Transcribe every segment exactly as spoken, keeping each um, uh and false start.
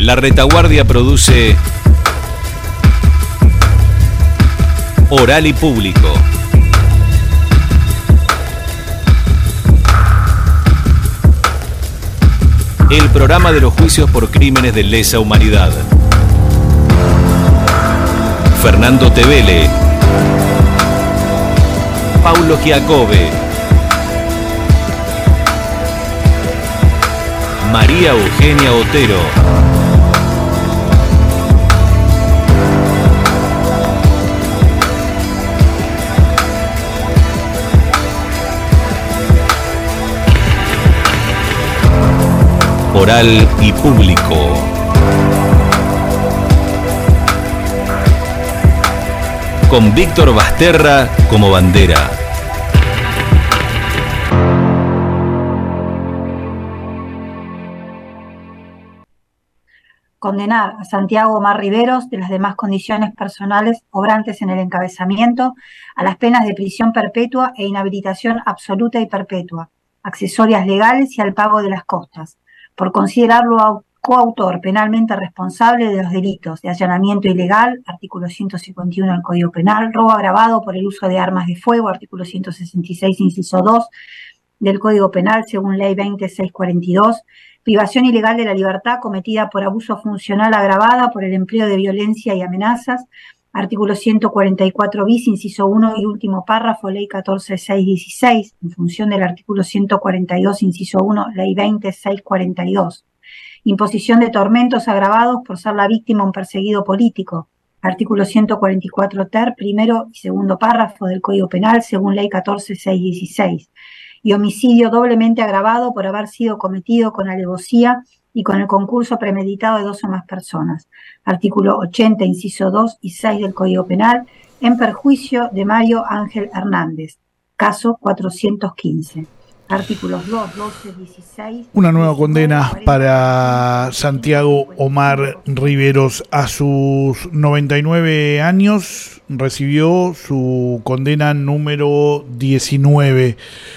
La Retaguardia produce Oral y Público. El programa de los juicios por crímenes de lesa humanidad. Fernando Tevele, Paulo Giacobbe, María Eugenia Otero. Oral y Público. Con Víctor Basterra como bandera. Condenar a Santiago Omar Riveros, de las demás condiciones personales obrantes en el encabezamiento, a las penas de prisión perpetua e inhabilitación absoluta y perpetua, accesorias legales y al pago de las costas, por considerarlo coautor penalmente responsable de los delitos de allanamiento ilegal, artículo ciento cincuenta y uno del Código Penal, robo agravado por el uso de armas de fuego, artículo ciento sesenta y seis, inciso dos del Código Penal, según ley veinte mil seiscientos cuarenta y dos, privación ilegal de la libertad cometida por abuso funcional agravada por el empleo de violencia y amenazas, artículo ciento cuarenta y cuatro bis, inciso uno y último párrafo, ley catorce mil seiscientos dieciséis, en función del artículo ciento cuarenta y dos, inciso uno, ley veinte mil seiscientos cuarenta y dos. Imposición de tormentos agravados por ser la víctima un perseguido político, artículo ciento cuarenta y cuatro ter, primero y segundo párrafo del Código Penal, según ley catorce mil seiscientos dieciséis. Y homicidio doblemente agravado por haber sido cometido con alevosía y con el concurso premeditado de dos o más personas, artículo ochenta, inciso dos y seis del Código Penal, en perjuicio de Mario Ángel Hernández, caso cuatrocientos quince. Artículos dos, doce, dieciséis. Una nueva condena para Santiago Omar Riveros. A sus noventa y nueve años recibió su condena número diecinueve.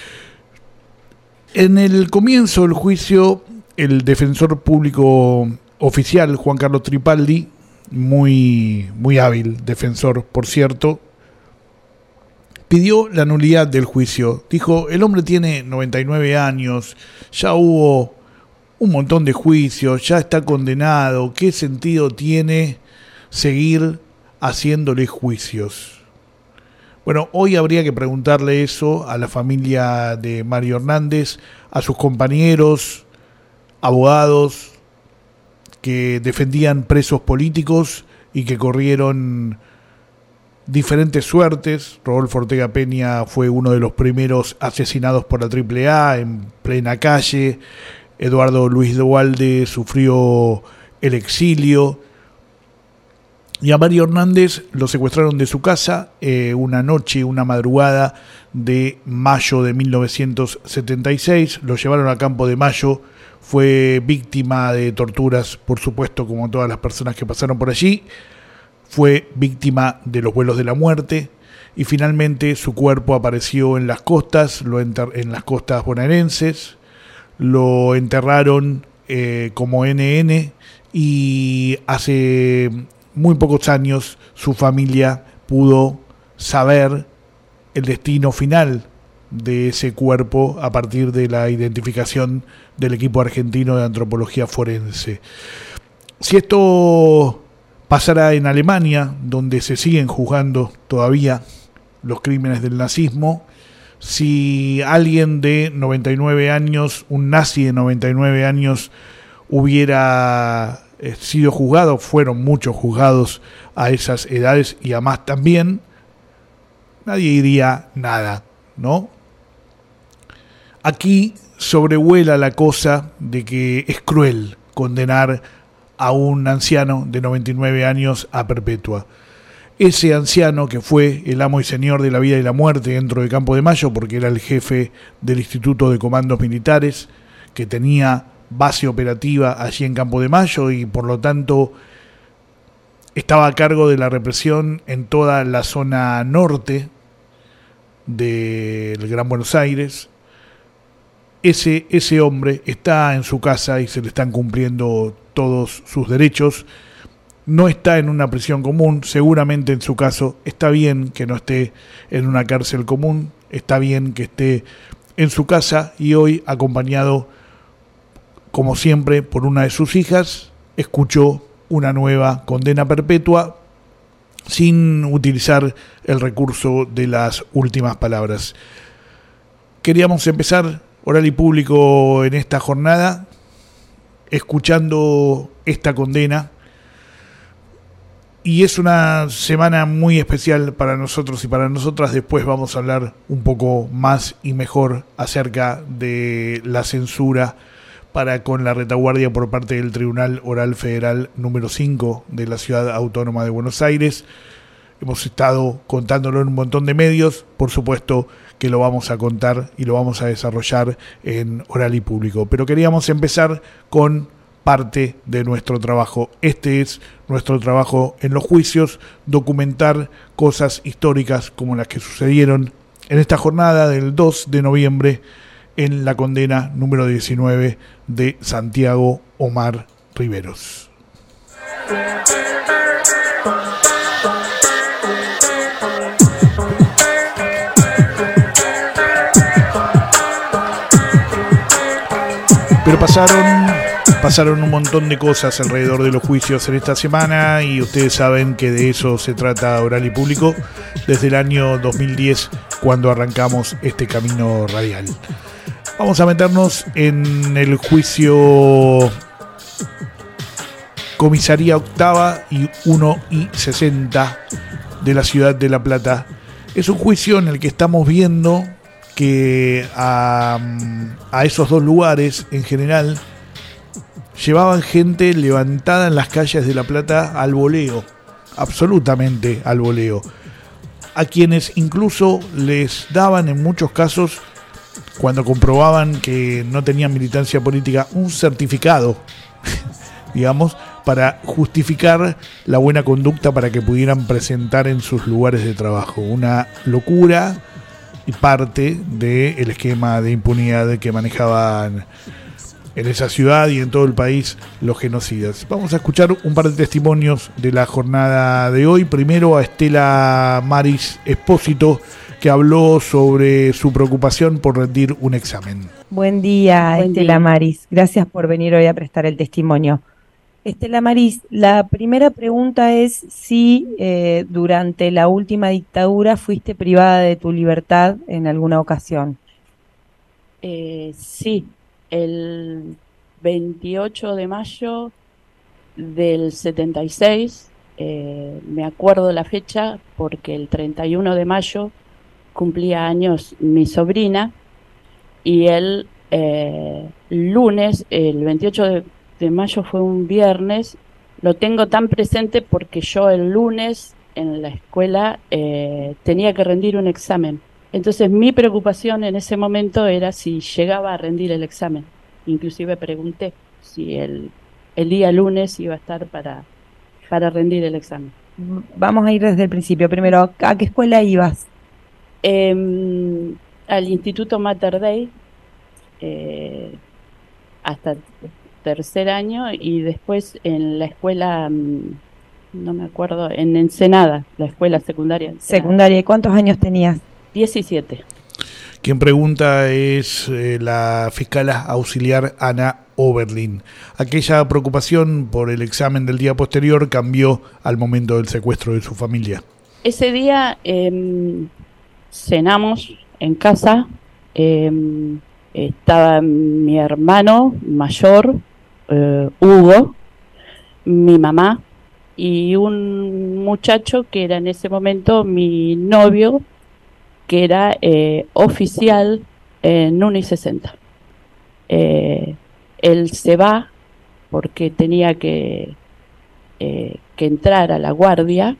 En el comienzo del juicio, el defensor público oficial, Juan Carlos Tripaldi, muy, muy hábil defensor, por cierto, pidió la nulidad del juicio. Dijo, el hombre tiene noventa y nueve años, ya hubo un montón de juicios, ya está condenado, ¿qué sentido tiene seguir haciéndole juicios? Bueno, hoy habría que preguntarle eso a la familia de Mario Hernández, a sus compañeros, abogados que defendían presos políticos y que corrieron diferentes suertes. Rodolfo Ortega Peña fue uno de los primeros asesinados por la triple A en plena calle. Eduardo Luis Duhalde sufrió el exilio. Y a Mario Hernández lo secuestraron de su casa eh, una noche, una madrugada de mayo de mil novecientos setenta y seis. Lo llevaron a Campo de Mayo. Fue víctima de torturas, por supuesto, como todas las personas que pasaron por allí. Fue víctima de los vuelos de la muerte. Y finalmente su cuerpo apareció en las costas, lo enter- en las costas bonaerenses. Lo enterraron eh, como ene ene y hace muy pocos años su familia pudo saber el destino final de ese cuerpo a partir de la identificación del equipo argentino de antropología forense. Si esto pasara en Alemania, donde se siguen juzgando todavía los crímenes del nazismo, si alguien de noventa y nueve años, un nazi de noventa y nueve años, hubiera sido juzgado, fueron muchos juzgados a esas edades y a más también, nadie diría nada, ¿no? Aquí sobrevuela la cosa de que es cruel condenar a un anciano de noventa y nueve años a perpetua. Ese anciano que fue el amo y señor de la vida y la muerte dentro de Campo de Mayo, porque era el jefe del Instituto de Comandos Militares, que tenía base operativa allí en Campo de Mayo y por lo tanto estaba a cargo de la represión en toda la zona norte del Gran Buenos Aires. Ese, ese hombre está en su casa y se le están cumpliendo todos sus derechos. No está en una prisión común, seguramente en su caso está bien que no esté en una cárcel común, está bien que esté en su casa y hoy, acompañado, como siempre, por una de sus hijas, escuchó una nueva condena perpetua sin utilizar el recurso de las últimas palabras. Queríamos empezar oral y público en esta jornada escuchando esta condena. Y es una semana muy especial para nosotros y para nosotras. Después vamos a hablar un poco más y mejor acerca de la censura para con la retaguardia por parte del Tribunal Oral Federal número cinco de la Ciudad Autónoma de Buenos Aires. Hemos estado contándolo en un montón de medios, por supuesto que lo vamos a contar y lo vamos a desarrollar en oral y público. Pero queríamos empezar con parte de nuestro trabajo. Este es nuestro trabajo en los juicios, documentar cosas históricas como las que sucedieron en esta jornada del dos de noviembre en la condena número diecinueve de Santiago Omar Riveros. Pero pasaron Pasaron un montón de cosas alrededor de los juicios en esta semana y ustedes saben que de eso se trata Oral y Público desde el año dos mil diez, cuando arrancamos este camino radial. Vamos a meternos en el juicio Comisaría Octava y uno y sesenta de la ciudad de La Plata. Es un juicio en el que estamos viendo que a, a esos dos lugares en general llevaban gente levantada en las calles de La Plata al voleo, absolutamente al voleo, a quienes incluso les daban en muchos casos, cuando comprobaban que no tenían militancia política, un certificado, digamos, para justificar la buena conducta para que pudieran presentar en sus lugares de trabajo. Una locura y parte del esquema de impunidad que manejaban en esa ciudad y en todo el país los genocidas. Vamos a escuchar un par de testimonios de la jornada de hoy. Primero a Estela Maris Espósito, que habló sobre su preocupación por rendir un examen. Buen día, Buen Estela día. Maris. Gracias por venir hoy a prestar el testimonio. Estela Maris, la primera pregunta es si eh, durante la última dictadura fuiste privada de tu libertad en alguna ocasión. Eh, sí, el veintiocho de mayo del setenta y seis, eh, me acuerdo la fecha porque el treinta y uno de mayo cumplía años mi sobrina y el eh, lunes, el veintiocho de, de mayo fue un viernes, lo tengo tan presente porque yo el lunes en la escuela eh, tenía que rendir un examen. Entonces mi preocupación en ese momento era si llegaba a rendir el examen. Inclusive pregunté si el, el día lunes iba a estar para, para rendir el examen. Vamos a ir desde el principio. Primero, ¿a qué escuela ibas? Eh, al Instituto Mater Dei eh, hasta tercer año y después en la escuela, no me acuerdo, en Ensenada, la escuela secundaria. Ensenada. Secundaria. ¿Y cuántos años tenías? diecisiete. Quien pregunta es eh, la fiscal auxiliar Ana Oberlin. Aquella preocupación por el examen del día posterior cambió al momento del secuestro de su familia. Ese día eh, cenamos en casa, eh, estaba mi hermano mayor, eh, Hugo, mi mamá y un muchacho que era en ese momento mi novio, que era eh, oficial en uno y sesenta. Eh, él se va porque tenía que, eh, que entrar a la guardia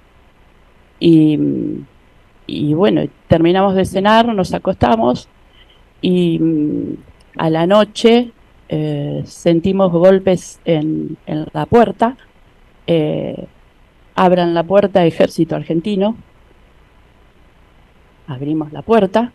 y, y bueno, terminamos de cenar, nos acostamos y a la noche eh, sentimos golpes en, en la puerta. Eh, abran la puerta, Ejército Argentino. Abrimos la puerta,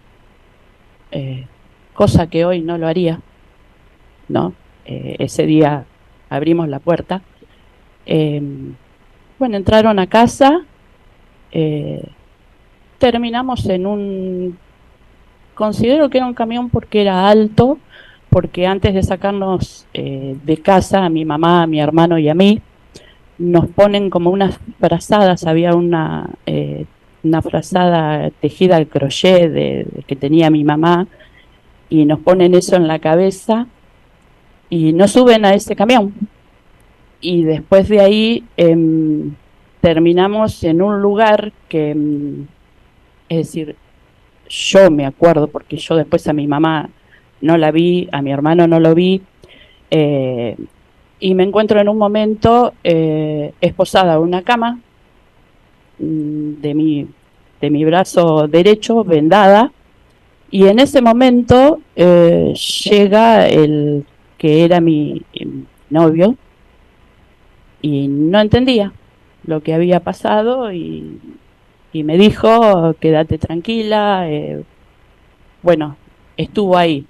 eh, cosa que hoy no lo haría, ¿no? Eh, ese día abrimos la puerta. Eh, bueno, entraron a casa, eh, terminamos en un, considero que era un camión porque era alto, porque antes de sacarnos eh, de casa, a mi mamá, a mi hermano y a mí, nos ponen como unas frazadas, había una, eh, una frazada tejida al crochet de, de que tenía mi mamá, y nos ponen eso en la cabeza y nos suben a ese camión. Y después de ahí eh, terminamos en un lugar que, eh, es decir, yo me acuerdo, porque yo después a mi mamá no la vi, a mi hermano no lo vi, eh, y me encuentro en un momento eh, esposada a una cama, de mi, de mi brazo derecho, vendada, y en ese momento eh, llega el que era mi, mi novio, y no entendía lo que había pasado, y, y me dijo, quédate tranquila, eh, bueno, estuvo ahí.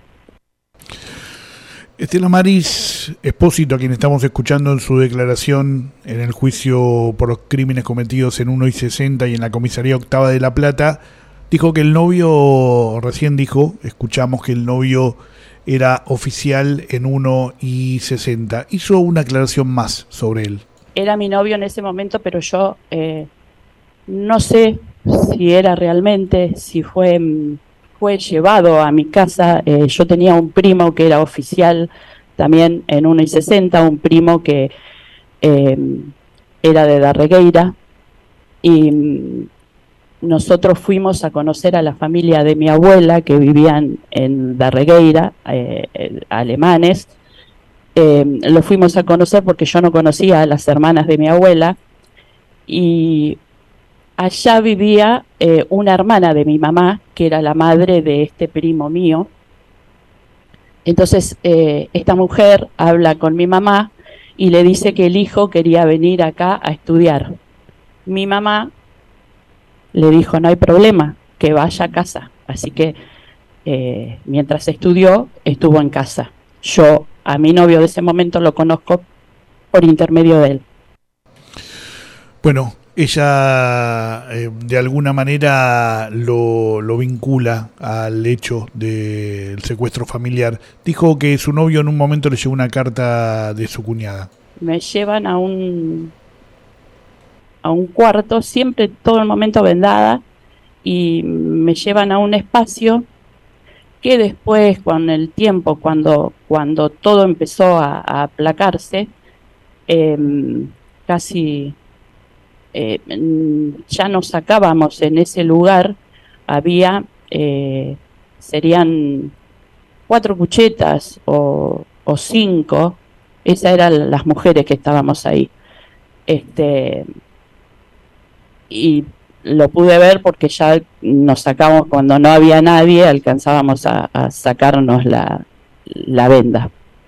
Estela Maris Espósito, a quien estamos escuchando en su declaración en el juicio por los crímenes cometidos en uno y sesenta y en la comisaría octava de La Plata, dijo que el novio, recién dijo, escuchamos que el novio era oficial en uno y sesenta. Hizo una aclaración más sobre él. Era mi novio en ese momento, pero yo eh, no sé si era realmente, si fue... fue llevado a mi casa. Eh, yo tenía un primo que era oficial también en uno y sesenta, un primo que eh, era de Darregueira, y nosotros fuimos a conocer a la familia de mi abuela que vivían en Darregueira, eh, eh, alemanes. Eh, lo fuimos a conocer porque yo no conocía a las hermanas de mi abuela, y allá vivía eh, una hermana de mi mamá, que era la madre de este primo mío. Entonces, eh, esta mujer habla con mi mamá y le dice que el hijo quería venir acá a estudiar. Mi mamá le dijo, no hay problema, que vaya a casa. Así que, eh, mientras estudió, estuvo en casa. Yo a mi novio de ese momento lo conozco por intermedio de él. Bueno, ella eh, de alguna manera lo, lo vincula al hecho del secuestro familiar. Dijo que su novio en un momento le llevó una carta de su cuñada. Me llevan a un a un cuarto, siempre todo el momento vendada, y me llevan a un espacio que después, con el tiempo, cuando, cuando todo empezó a, a aplacarse, eh, casi... Eh, ya nos sacábamos en ese lugar, había, eh, serían cuatro cuchetas o, o cinco, esas eran las mujeres que estábamos ahí. Este, y lo pude ver porque ya nos sacamos, cuando no había nadie, alcanzábamos a, a sacarnos la, la venda.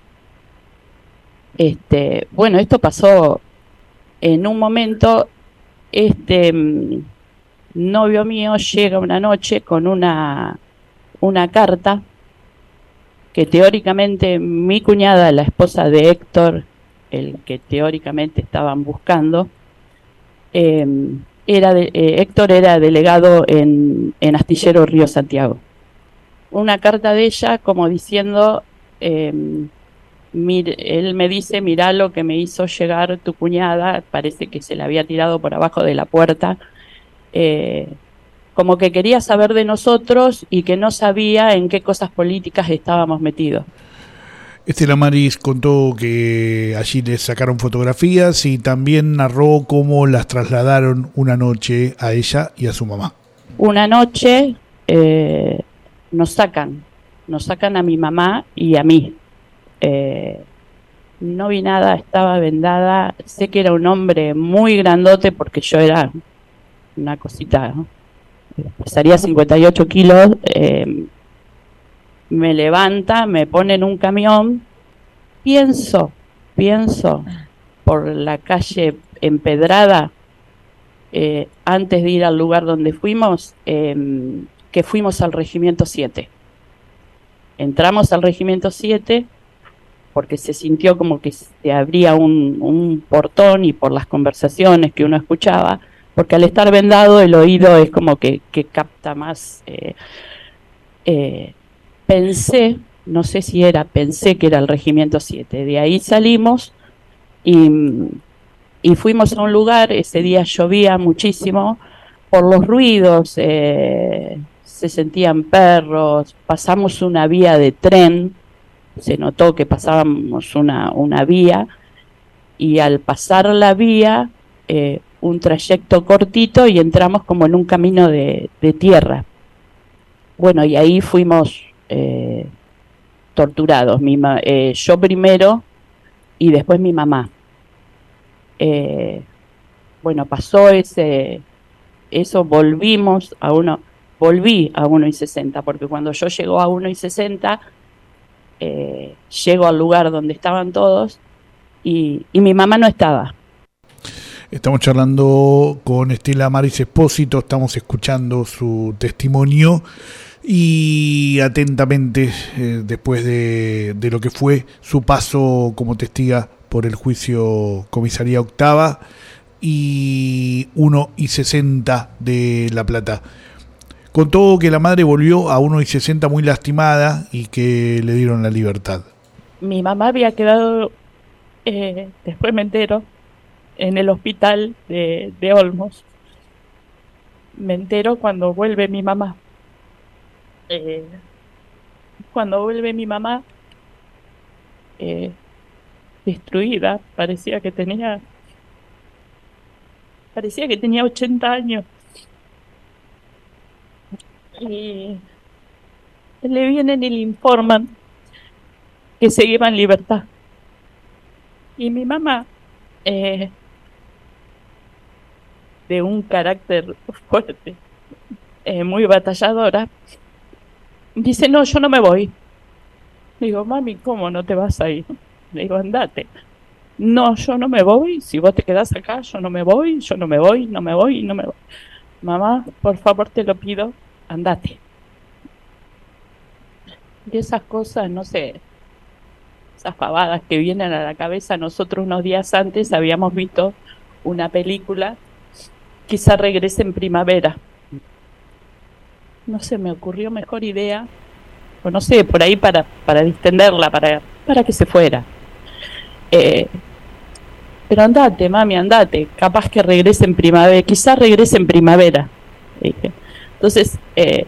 Este, bueno, esto pasó en un momento. Este um, novio mío llega una noche con una, una carta que teóricamente mi cuñada, la esposa de Héctor, el que teóricamente estaban buscando, eh, era de, eh, Héctor era delegado en, en Astillero Río Santiago. Una carta de ella como diciendo, eh, Mir, él me dice, mirá lo que me hizo llegar tu cuñada, parece que se la había tirado por abajo de la puerta, eh, como que quería saber de nosotros y que no sabía en qué cosas políticas estábamos metidos. Estela Maris contó que allí les sacaron fotografías y también narró cómo las trasladaron una noche a ella y a su mamá. Una noche eh, nos sacan, nos sacan a mi mamá y a mí. Eh, no vi nada, estaba vendada. Sé que era un hombre muy grandote porque yo era una cosita, ¿no? Pesaría cincuenta y ocho kilos. Eh, me levanta, me pone en un camión. Pienso, pienso por la calle empedrada, eh, antes de ir al lugar donde fuimos, eh, que fuimos al Regimiento siete. Entramos al Regimiento siete. porque se sintió como que se abría un, un portón, y por las conversaciones que uno escuchaba, porque al estar vendado el oído es como que, que capta más. Eh, eh, pensé, no sé si era, pensé que era el Regimiento siete. De ahí salimos y, y fuimos a un lugar. Ese día llovía muchísimo, por los ruidos, eh, se sentían perros, pasamos una vía de tren, se notó que pasábamos una, una vía, y al pasar la vía, eh, un trayecto cortito, y entramos como en un camino de, de tierra. Bueno, y ahí fuimos eh, torturados, mi ma eh, yo primero y después mi mamá. Eh, bueno, pasó ese, eso, volvimos a uno, volví a uno y sesenta, porque cuando yo llego a uno y sesenta, eh, llego al lugar donde estaban todos, y, y mi mamá no estaba. Estamos charlando con Estela Maris Espósito, estamos escuchando su testimonio y atentamente, eh, después de, de lo que fue su paso como testiga por el juicio Comisaría Octava y uno y sesenta de La Plata. Contó que la madre volvió a uno y sesenta muy lastimada y que le dieron la libertad. Mi mamá había quedado, eh, después me entero, en el hospital de, de Olmos. Me entero cuando vuelve mi mamá. Eh, cuando vuelve mi mamá, eh, destruida, parecía que tenía, parecía que tenía ochenta años. Y le vienen y le informan que seguía en libertad. Y mi mamá, eh, de un carácter fuerte, eh, muy batalladora, dice: no, yo no me voy. Digo: mami, ¿cómo no te vas a ir? Le digo: andate. No, yo no me voy, si vos te quedás acá, yo no me voy, yo no me voy, no me voy, no me voy. Mamá, por favor, te lo pido, andate. Y esas cosas, no sé, esas pavadas que vienen a la cabeza. Nosotros unos días antes habíamos visto una película, Quizá regrese en primavera. No se me ocurrió mejor idea, o no sé, por ahí para, para distenderla, para, para que se fuera. Eh, pero andate, mami, andate, capaz que regrese en primavera, quizá regrese en primavera. Dije. Entonces, eh,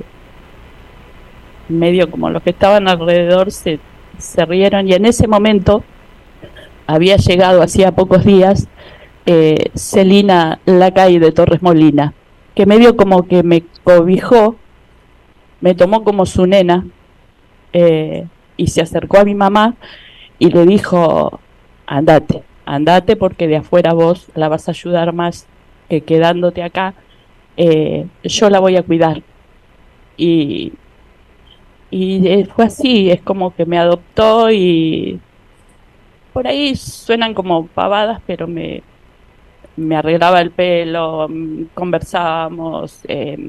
medio como los que estaban alrededor se, se rieron, y en ese momento había llegado hacía pocos días eh, Celina Lacay de Torres Molina, que medio como que me cobijó, me tomó como su nena, eh, y se acercó a mi mamá y le dijo: andate, andate, porque de afuera vos la vas a ayudar más que quedándote acá, eh, yo la voy a cuidar. Y, y fue así, es como que me adoptó, y por ahí suenan como pavadas, pero me, me arreglaba el pelo, conversábamos, eh,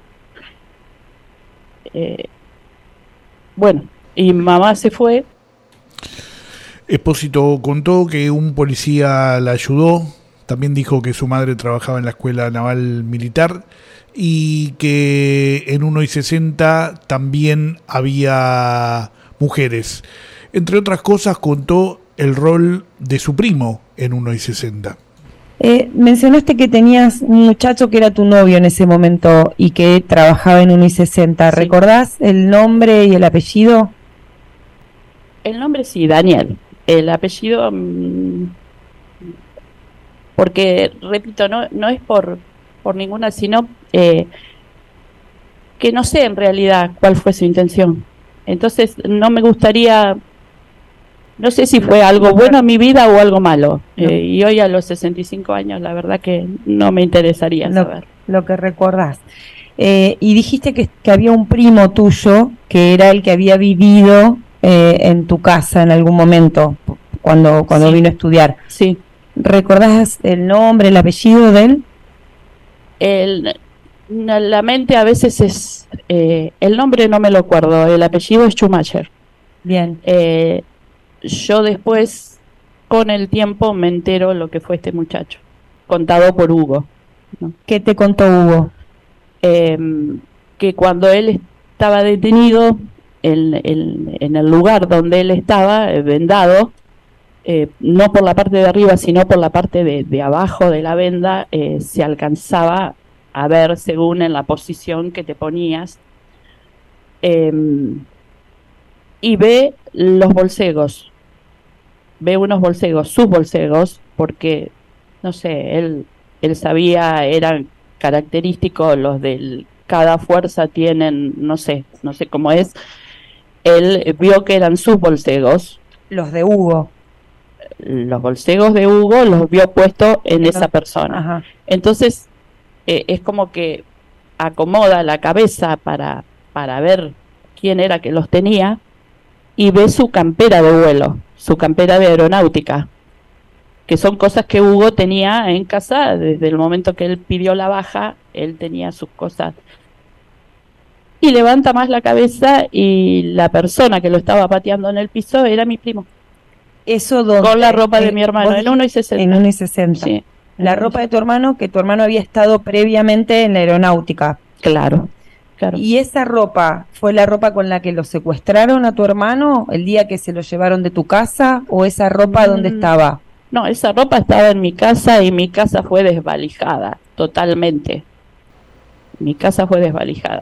eh, bueno, y mamá se fue. Espósito contó que un policía la ayudó, también dijo que su madre trabajaba en la Escuela Naval Militar y que en uno y sesenta también había mujeres. Entre otras cosas, contó el rol de su primo en uno y sesenta. Eh, mencionaste que tenías un muchacho que era tu novio en ese momento y que trabajaba en uno y sesenta. Sí. ¿Recordás el nombre y el apellido? El nombre sí, Daniel. El apellido, mmm, porque, repito, no, no es por, por ninguna, sino eh, que no sé en realidad cuál fue su intención. Entonces no me gustaría, no sé si fue algo bueno en mi vida o algo malo. Eh, y hoy a los sesenta y cinco años la verdad que no me interesaría Lo, saber. lo que recordás. Eh, y dijiste que, que había un primo tuyo que era el que había vivido eh, en tu casa en algún momento cuando, cuando Sí. vino a estudiar. Sí. ¿Recordás el nombre, el apellido de él? El, la mente a veces es, eh, el nombre no me lo acuerdo, el apellido es Schumacher. Bien. Eh, yo después, con el tiempo, me entero lo que fue este muchacho, contado por Hugo, ¿no? ¿Qué te contó Hugo? Eh, que cuando él estaba detenido, en, en, en el lugar donde él estaba, eh, vendado, eh, no por la parte de arriba, sino por la parte de, de abajo de la venda, eh, se alcanzaba a ver según en la posición que te ponías, eh, y ve los bolsegos, ve unos bolsegos, sus bolsegos, porque, no sé, él, él sabía, eran característicos, los de cada fuerza tienen, no sé, no sé cómo es, él vio que eran sus bolsegos. Los de Hugo. Los bolsegos de Hugo los vio puestos en Pero, esa persona. Ajá. Entonces, eh, es como que acomoda la cabeza para, para ver quién era que los tenía, y ve su campera de vuelo, su campera de aeronáutica, que son cosas que Hugo tenía en casa desde el momento que él pidió la baja, él tenía sus cosas. Y levanta más la cabeza y la persona que lo estaba pateando en el piso era mi primo. Eso donde, con la ropa de eh, mi hermano, en uno y sesenta. En uno y sesenta. Sí. La ropa de tu hermano, que tu hermano había estado previamente en la aeronáutica. Claro, claro. ¿Y esa ropa fue la ropa con la que lo secuestraron a tu hermano el día que se lo llevaron de tu casa? ¿O esa ropa Mm. dónde estaba? No, esa ropa estaba en mi casa y mi casa fue desvalijada, totalmente. Mi casa fue desvalijada.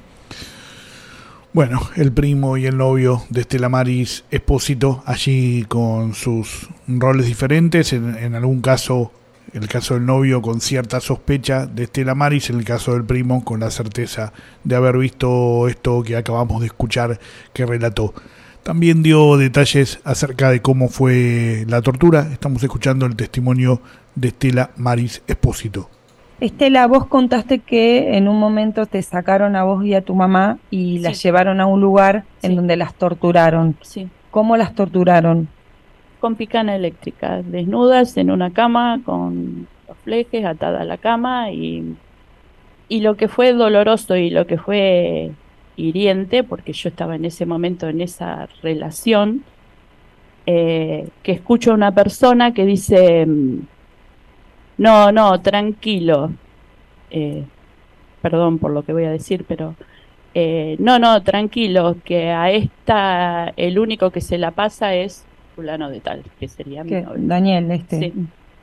Bueno, el primo y el novio de Estela Maris Espósito, allí con sus roles diferentes, en, en algún caso, el caso del novio con cierta sospecha de Estela Maris, en el caso del primo con la certeza de haber visto esto que acabamos de escuchar que relató. También dio detalles acerca de cómo fue la tortura. Estamos escuchando el testimonio de Estela Maris Espósito. Estela, vos contaste que en un momento te sacaron a vos y a tu mamá y Sí. las llevaron a un lugar en Sí. donde las torturaron. Sí. ¿Cómo las torturaron? Con picana eléctrica, desnudas en una cama, con los flejes atada a la cama, y, y lo que fue doloroso y lo que fue hiriente, porque yo estaba en ese momento en esa relación, eh, que escucho a una persona que dice, no, no, tranquilo, eh, perdón por lo que voy a decir, pero eh, no, no, tranquilo, que a esta el único que se la pasa es fulano de tal, que sería mi ¿Qué? novio. Daniel, este. Sí.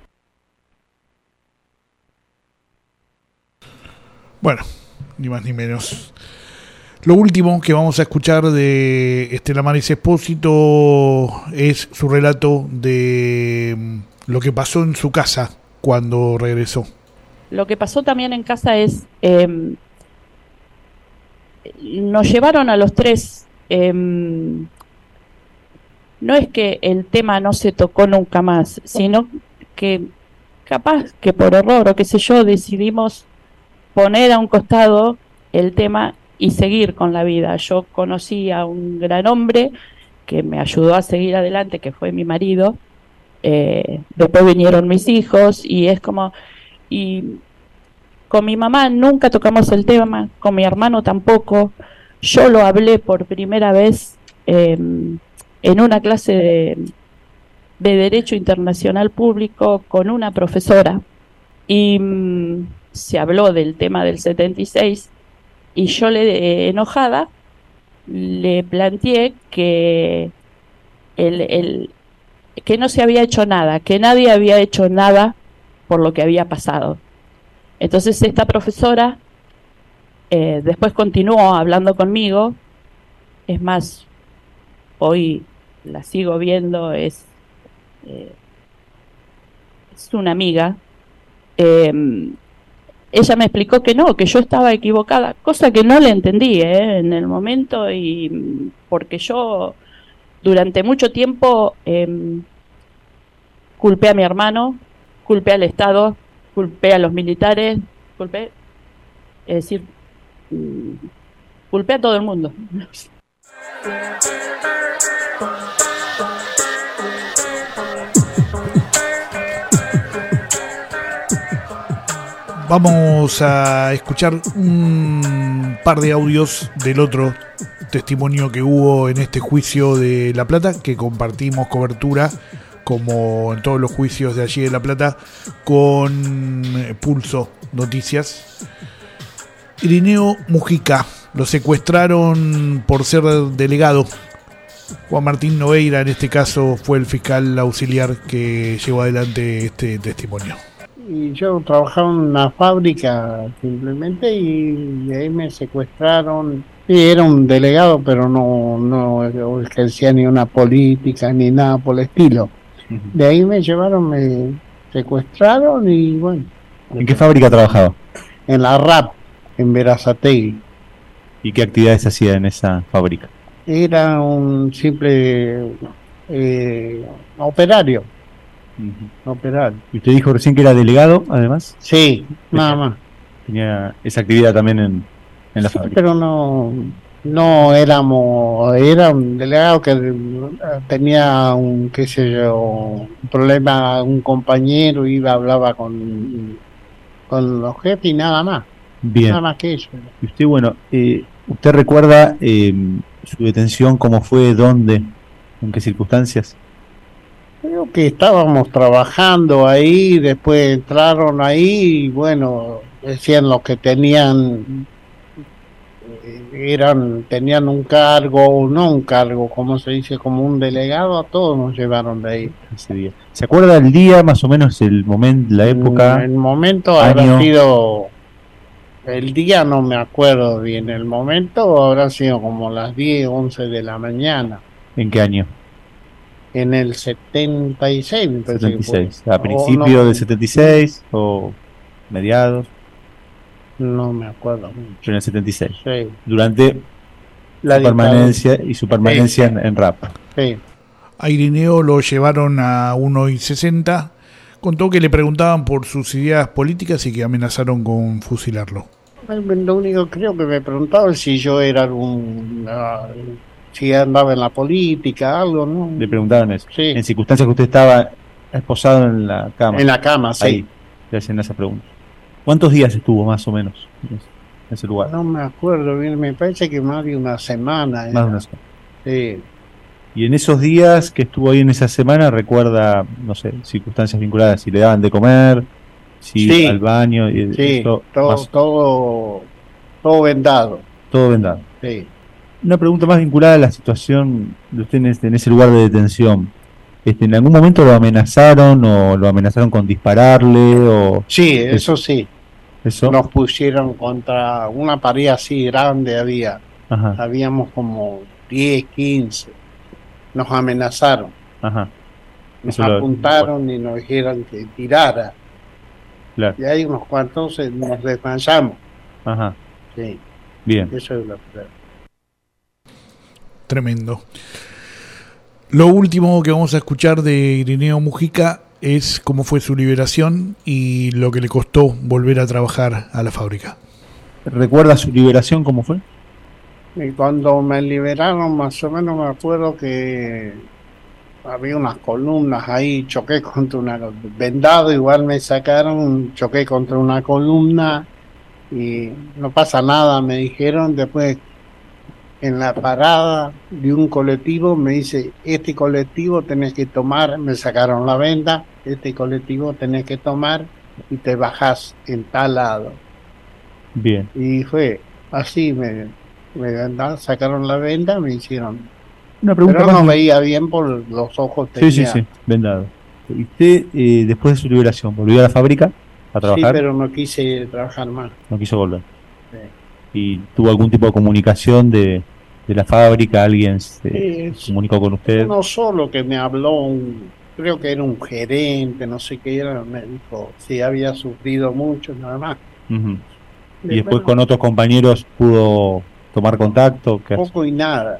Bueno, ni más ni menos. Lo último que vamos a escuchar de Estela Maris Espósito es su relato de mm, lo que pasó en su casa cuando regresó. Lo que pasó también en casa es, eh, nos llevaron a los tres, eh, no es que el tema no se tocó nunca más, sino que capaz que por error o qué sé yo decidimos poner a un costado el tema y seguir con la vida. Yo conocí a un gran hombre que me ayudó a seguir adelante, que fue mi marido. Eh, después vinieron mis hijos y es como, y con mi mamá nunca tocamos el tema, con mi hermano tampoco. Yo lo hablé por primera vez eh, en una clase de, de Derecho Internacional Público con una profesora, y mm, se habló del tema del setenta y seis, y yo le, eh, enojada, le planteé que el, el que no se había hecho nada, que nadie había hecho nada por lo que había pasado. Entonces esta profesora eh, después continuó hablando conmigo, es más, hoy la sigo viendo, es, eh, es una amiga. Eh, ella me explicó que no, que yo estaba equivocada, cosa que no le entendí eh, en el momento, y porque yo durante mucho tiempo eh, culpé a mi hermano, culpé al Estado, culpé a los militares, culpé, es decir, culpé a todo el mundo. Vamos a escuchar un par de audios del otro testimonio que hubo en este juicio de La Plata, que compartimos cobertura, como en todos los juicios de allí de La Plata, con Pulso Noticias. Irineo Mujica, lo secuestraron por ser delegado. Juan Martín Nogueira, en este caso, fue el fiscal auxiliar que llevó adelante este testimonio. Y yo trabajaba en una fábrica simplemente y de ahí me secuestraron. Sí, era un delegado, pero no, no ejercía ni una política ni nada por el estilo. Uh-huh. De ahí me llevaron, me secuestraron y bueno. ¿En qué fábrica trabajaba? En la R A P, en Berazategui. ¿Y qué actividades hacía en esa fábrica? Era un simple eh, operario. Uh-huh. Operario. ¿Y usted dijo recién que era delegado, además? Sí, nada más. Tenía esa actividad también en, en la sí, fábrica. Pero no, no éramos, era un delegado que tenía un, qué sé yo, un problema, un compañero, iba, hablaba con, con los jefes y nada más. Bien. Nada más que eso. Y usted, bueno, eh, ¿usted recuerda eh, su detención, cómo fue, dónde, en qué circunstancias? Creo que estábamos trabajando ahí, después entraron ahí y bueno, decían los que tenían, eran, tenían un cargo, no un cargo, como se dice, como un delegado, a todos nos llevaron de ahí. Ese día. ¿Se acuerda el día, más o menos, el momento, la época? El momento año. Habrá sido, el día no me acuerdo bien, el momento habrá sido como las diez, once de la mañana. ¿En qué año? En el setenta y seis, me parece. setenta y seis. ¿A principio no, del setenta y seis o mediados? No me acuerdo mucho. En el setenta y seis. Sí. Durante la su permanencia y su permanencia sí. en, en R A P. Sí. A Irineo lo llevaron a uno y sesenta. Contó que le preguntaban por sus ideas políticas y que amenazaron con fusilarlo. Lo único creo que me preguntaban si yo era algún... Uh, si andaba en la política, algo, ¿no? Le preguntaban eso. Sí. En circunstancias que usted estaba esposado en la cama. En la cama, sí. Ahí, le hacían esa pregunta. ¿Cuántos días estuvo más o menos en ese lugar? No me acuerdo bien, me parece que más de una semana. Más de una semana. Sí. Y en esos días que estuvo ahí en esa semana, recuerda, no sé, circunstancias vinculadas, si le daban de comer, si sí. al baño. Y sí, eso, todo, más... todo, todo vendado. Todo vendado. Sí. Una pregunta más vinculada a la situación de usted en, este, en ese lugar de detención. Este, ¿En algún momento lo amenazaron o lo amenazaron con dispararle? O sí, eso, eso sí. ¿Eso? Nos pusieron contra una pared así grande, había. Ajá. Habíamos como diez, quince. Nos amenazaron. Ajá. Nos eso apuntaron lo... y nos dijeron que tirara. Claro. Y ahí unos cuantos nos desmayamos. Ajá. Sí. Bien. Eso es lo que... Tremendo. Lo último que vamos a escuchar de Irineo Mujica es cómo fue su liberación y lo que le costó volver a trabajar a la fábrica. ¿Recuerda su liberación cómo fue? Y cuando me liberaron, más o menos me acuerdo que había unas columnas ahí, choqué contra una... vendado, igual me sacaron, choqué contra una columna y no pasa nada, me dijeron. Después en la parada de un colectivo me dice, este colectivo tenés que tomar, me sacaron la venda, este colectivo tenés que tomar y te bajás en tal lado. Bien. Y fue así, me, me sacaron la venda, me hicieron... Una pregunta Pero no más... veía bien por los ojos. Tenía... Sí, sí, sí, vendado. ¿Y usted, eh, después de su liberación, volvió a la fábrica a trabajar? Sí, pero no quise trabajar más. No quiso volver. Sí. ¿Y tuvo algún tipo de comunicación de, de la fábrica? ¿Alguien se sí, comunicó con usted? Uno solo que me habló, un, creo que era un gerente, no sé qué era, me dijo si había sufrido mucho, nada más. Uh-huh. ¿Y después con otros compañeros pudo tomar contacto? ¿Qué poco hace? Y nada.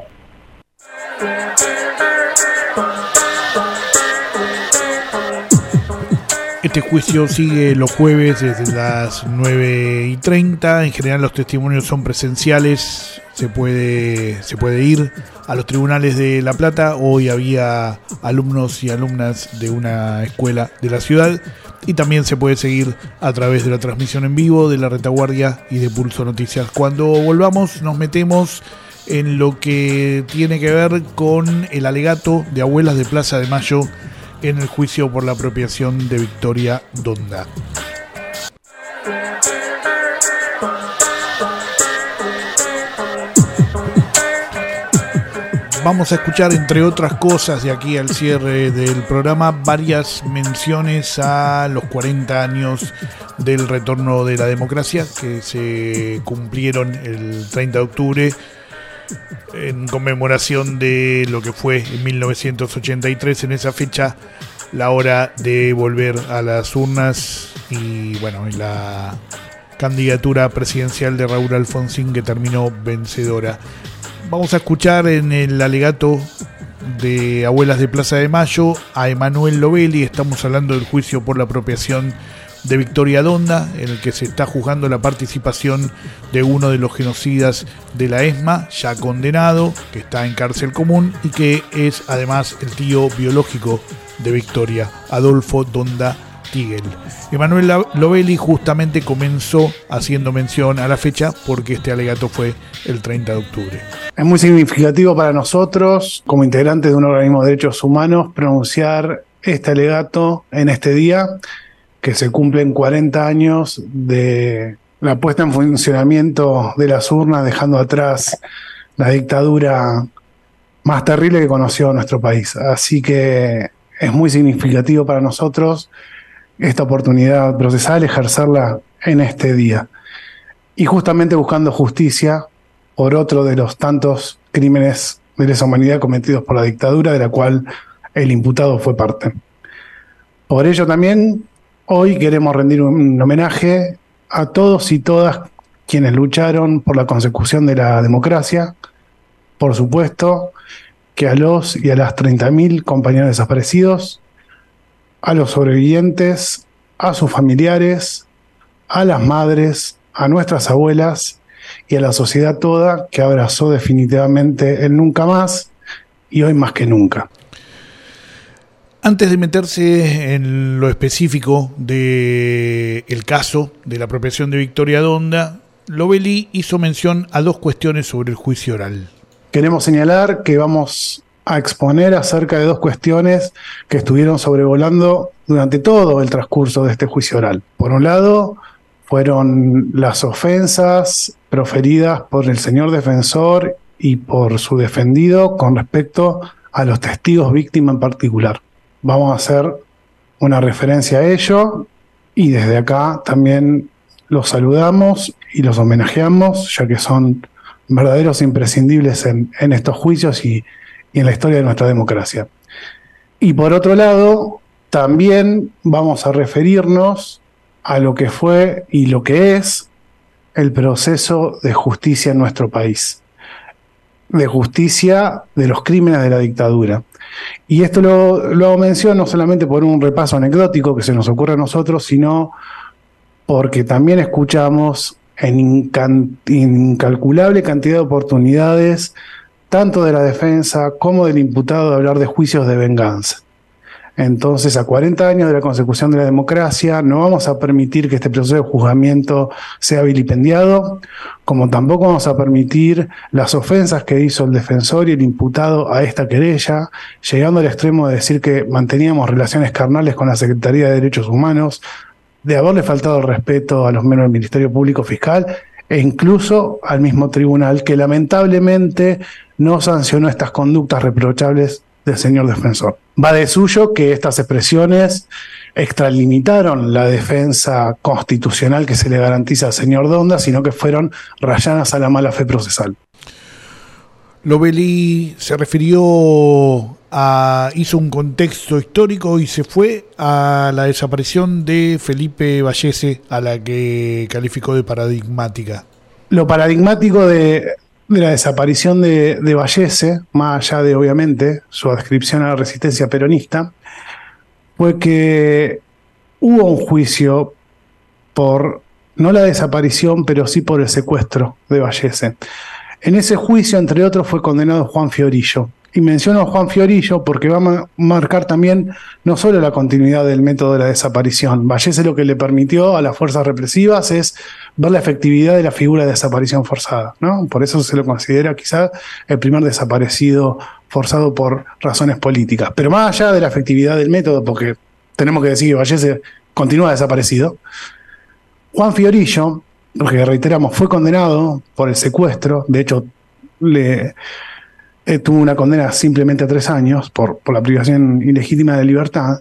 Este juicio sigue los jueves desde las nueve y treinta. En general los testimonios son presenciales. Se puede, se puede ir a los tribunales de La Plata. Hoy había alumnos y alumnas de una escuela de la ciudad. Y también se puede seguir a través de la transmisión en vivo de La Retaguardia y de Pulso Noticias. Cuando volvamos nos metemos en lo que tiene que ver con el alegato de Abuelas de Plaza de Mayo en el juicio por la apropiación de Victoria Donda. Vamos a escuchar, entre otras cosas, de aquí al cierre del programa, varias menciones a los cuarenta años del retorno de la democracia que se cumplieron el treinta de octubre en conmemoración de lo que fue en mil novecientos ochenta y tres, en esa fecha, la hora de volver a las urnas y, bueno, la candidatura presidencial de Raúl Alfonsín, que terminó vencedora. Vamos a escuchar en el alegato de Abuelas de Plaza de Mayo a Emanuel Lovelli. Estamos hablando del juicio por la apropiación de Victoria Donda, en el que se está juzgando la participación de uno de los genocidas de la ESMA, ya condenado, que está en cárcel común y que es además el tío biológico de Victoria, Adolfo Donda Tigel. Emanuel Lovelli justamente comenzó haciendo mención a la fecha porque este alegato fue el treinta de octubre. Es muy significativo para nosotros, como integrantes de un organismo de derechos humanos, pronunciar este alegato en este día, que se cumplen cuarenta años de la puesta en funcionamiento de las urnas, dejando atrás la dictadura más terrible que conoció nuestro país. Así que es muy significativo para nosotros esta oportunidad procesal, ejercerla en este día. Y justamente buscando justicia por otro de los tantos crímenes de lesa humanidad cometidos por la dictadura, de la cual el imputado fue parte. Por ello también, hoy queremos rendir un homenaje a todos y todas quienes lucharon por la consecución de la democracia. Por supuesto que a los y a las treinta mil compañeros desaparecidos, a los sobrevivientes, a sus familiares, a las madres, a nuestras abuelas y a la sociedad toda, que abrazó definitivamente el nunca más y hoy más que nunca. Antes de meterse en lo específico del caso de la apropiación de Victoria Donda, Lovelli hizo mención a dos cuestiones sobre el juicio oral. Queremos señalar que vamos a exponer acerca de dos cuestiones que estuvieron sobrevolando durante todo el transcurso de este juicio oral. Por un lado, fueron las ofensas proferidas por el señor defensor y por su defendido con respecto a los testigos víctima en particular. Vamos a hacer una referencia a ello y desde acá también los saludamos y los homenajeamos, ya que son verdaderos imprescindibles en, en estos juicios y, y en la historia de nuestra democracia. Y por otro lado, también vamos a referirnos a lo que fue y lo que es el proceso de justicia en nuestro país, de justicia de los crímenes de la dictadura. Y esto lo, lo menciono no solamente por un repaso anecdótico que se nos ocurre a nosotros, sino porque también escuchamos en incan, incalculable cantidad de oportunidades, tanto de la defensa como del imputado, de hablar de juicios de venganza. Entonces, a cuarenta años de la consecución de la democracia, no vamos a permitir que este proceso de juzgamiento sea vilipendiado, como tampoco vamos a permitir las ofensas que hizo el defensor y el imputado a esta querella, llegando al extremo de decir que manteníamos relaciones carnales con la Secretaría de Derechos Humanos, de haberle faltado el respeto a los miembros del Ministerio Público Fiscal e incluso al mismo tribunal, que lamentablemente no sancionó estas conductas reprochables del señor defensor. Va de suyo que estas expresiones extralimitaron la defensa constitucional que se le garantiza al señor Donda, sino que fueron rayadas a la mala fe procesal. Lovelli se refirió a, hizo un contexto histórico y se fue a la desaparición de Felipe Vallese, a la que calificó de paradigmática. Lo paradigmático de, de la desaparición de, de Vallese, más allá de obviamente su adscripción a la resistencia peronista, fue que hubo un juicio por, no la desaparición, pero sí por el secuestro de Vallese. En ese juicio, entre otros, fue condenado Juan Fiorillo. Y menciono a Juan Fiorillo porque va a ma- marcar también no solo la continuidad del método de la desaparición. Vallese lo que le permitió a las fuerzas represivas es ver la efectividad de la figura de desaparición forzada, ¿no? Por eso se lo considera quizá el primer desaparecido forzado por razones políticas. Pero más allá de la efectividad del método, porque tenemos que decir que Vallese continúa desaparecido, Juan Fiorillo, que reiteramos, fue condenado por el secuestro, de hecho le eh, tuvo una condena simplemente a tres años por, por la privación ilegítima de libertad.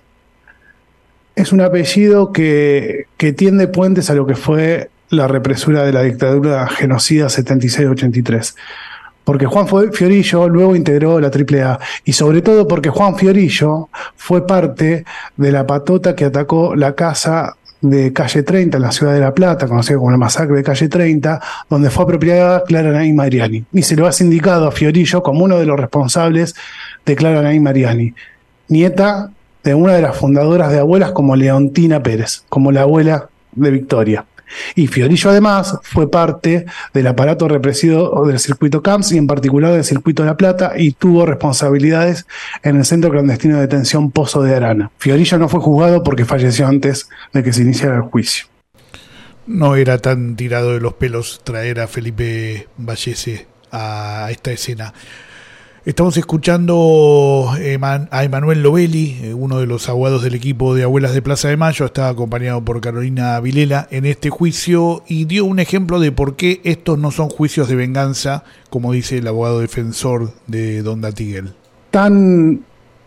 Es un apellido que, que tiende puentes a lo que fue la represura de la dictadura genocida setenta y seis ochenta y tres. Porque Juan Fiorillo luego integró la triple A y sobre todo porque Juan Fiorillo fue parte de la patota que atacó la casa de Calle treinta en la ciudad de La Plata, conocida como la masacre de Calle treinta, donde fue apropiada Clara Nay Mariani. Y se lo ha indicado a Fiorillo como uno de los responsables de Clara Nay Mariani, nieta de una de las fundadoras de Abuelas como Leontina Pérez, como la abuela de Victoria. Y Fiorillo además fue parte del aparato represivo del circuito Camps y en particular del circuito de La Plata y tuvo responsabilidades en el centro clandestino de detención Pozo de Arana. Fiorillo no fue juzgado porque falleció antes de que se iniciara el juicio. No era tan tirado de los pelos traer a Felipe Vallese a esta escena. Estamos escuchando a Emanuel Lovelli, uno de los abogados del equipo de Abuelas de Plaza de Mayo, está acompañado por Carolina Vilela en este juicio y dio un ejemplo de por qué estos no son juicios de venganza, como dice el abogado defensor de Don Datiguel. Tan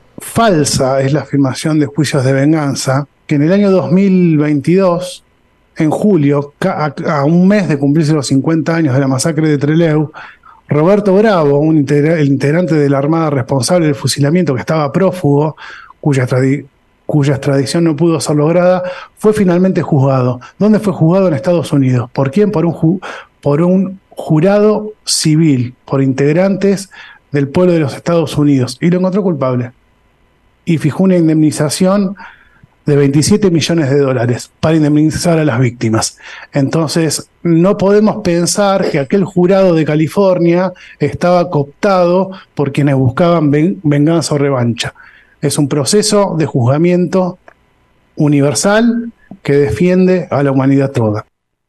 falsa es la afirmación de juicios de venganza que en el año dos mil veintidós, en julio, a, a un mes de cumplirse los cincuenta años de la masacre de Trelew, Roberto Bravo, un integra- el integrante de la Armada responsable del fusilamiento que estaba prófugo, cuya, tradi- cuya extradición no pudo ser lograda, fue finalmente juzgado. ¿Dónde fue juzgado? En Estados Unidos. ¿Por quién? Por un, ju- por un jurado civil, por integrantes del pueblo de los Estados Unidos. Y lo encontró culpable. Y fijó una indemnización de veintisiete millones de dólares para indemnizar a las víctimas. Entonces, no podemos pensar que aquel jurado de California estaba cooptado por quienes buscaban ven- venganza o revancha. Es un proceso de juzgamiento universal que defiende a la humanidad toda.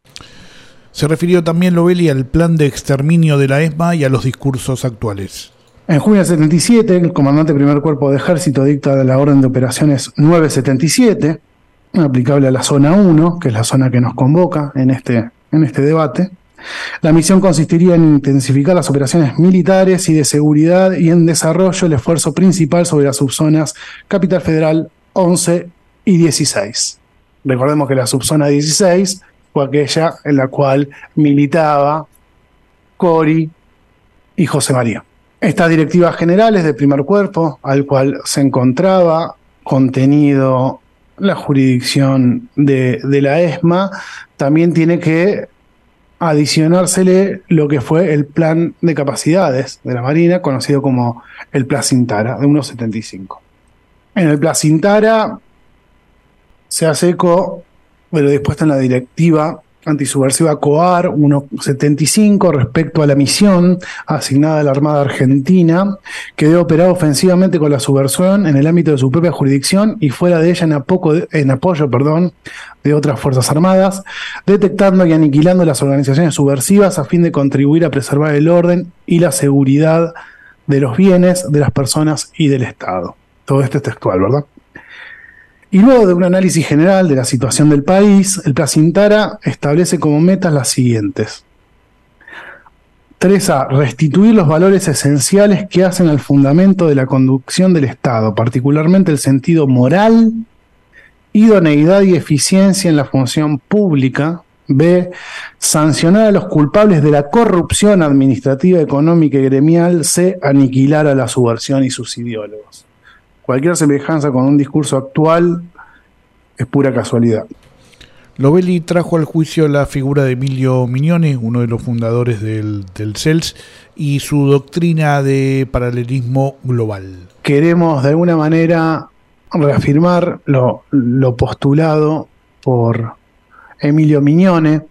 Se refirió también Lovelli al plan de exterminio de la ESMA y a los discursos actuales. En junio del setenta y siete, el comandante primer cuerpo de ejército dicta la orden de operaciones nueve setenta y siete, aplicable a la zona uno, que es la zona que nos convoca en este, en este debate. La misión consistiría en intensificar las operaciones militares y de seguridad y en desarrollo el esfuerzo principal sobre las subzonas Capital Federal once y dieciséis. Recordemos que la subzona dieciséis fue aquella en la cual militaba Cori y José María. Estas directivas generales del primer cuerpo, al cual se encontraba contenido la jurisdicción de, de la ESMA, también tiene que adicionársele lo que fue el plan de capacidades de la Marina, conocido como el Placintara, de uno setenta y cinco. En el Placintara se hace eco de lo dispuesto en la directiva antisubversiva COAR uno setenta y cinco respecto a la misión asignada a la Armada Argentina, que debe operar ofensivamente con la subversión en el ámbito de su propia jurisdicción y fuera de ella en, apoco, en apoyo perdón, de otras Fuerzas Armadas, detectando y aniquilando las organizaciones subversivas a fin de contribuir a preservar el orden y la seguridad de los bienes, de las personas y del Estado. Todo esto es textual, ¿verdad? Y luego de un análisis general de la situación del país, el Placintara establece como metas las siguientes. tres A. Restituir los valores esenciales que hacen al fundamento de la conducción del Estado, particularmente el sentido moral, idoneidad y eficiencia en la función pública. B. Sancionar a los culpables de la corrupción administrativa, económica y gremial. C. Aniquilar a la subversión y sus ideólogos. Cualquier semejanza con un discurso actual es pura casualidad. Lovelli trajo al juicio la figura de Emilio Mignone, uno de los fundadores del, del C E L S, y su doctrina de paralelismo global. Queremos de alguna manera reafirmar lo, lo postulado por Emilio Mignone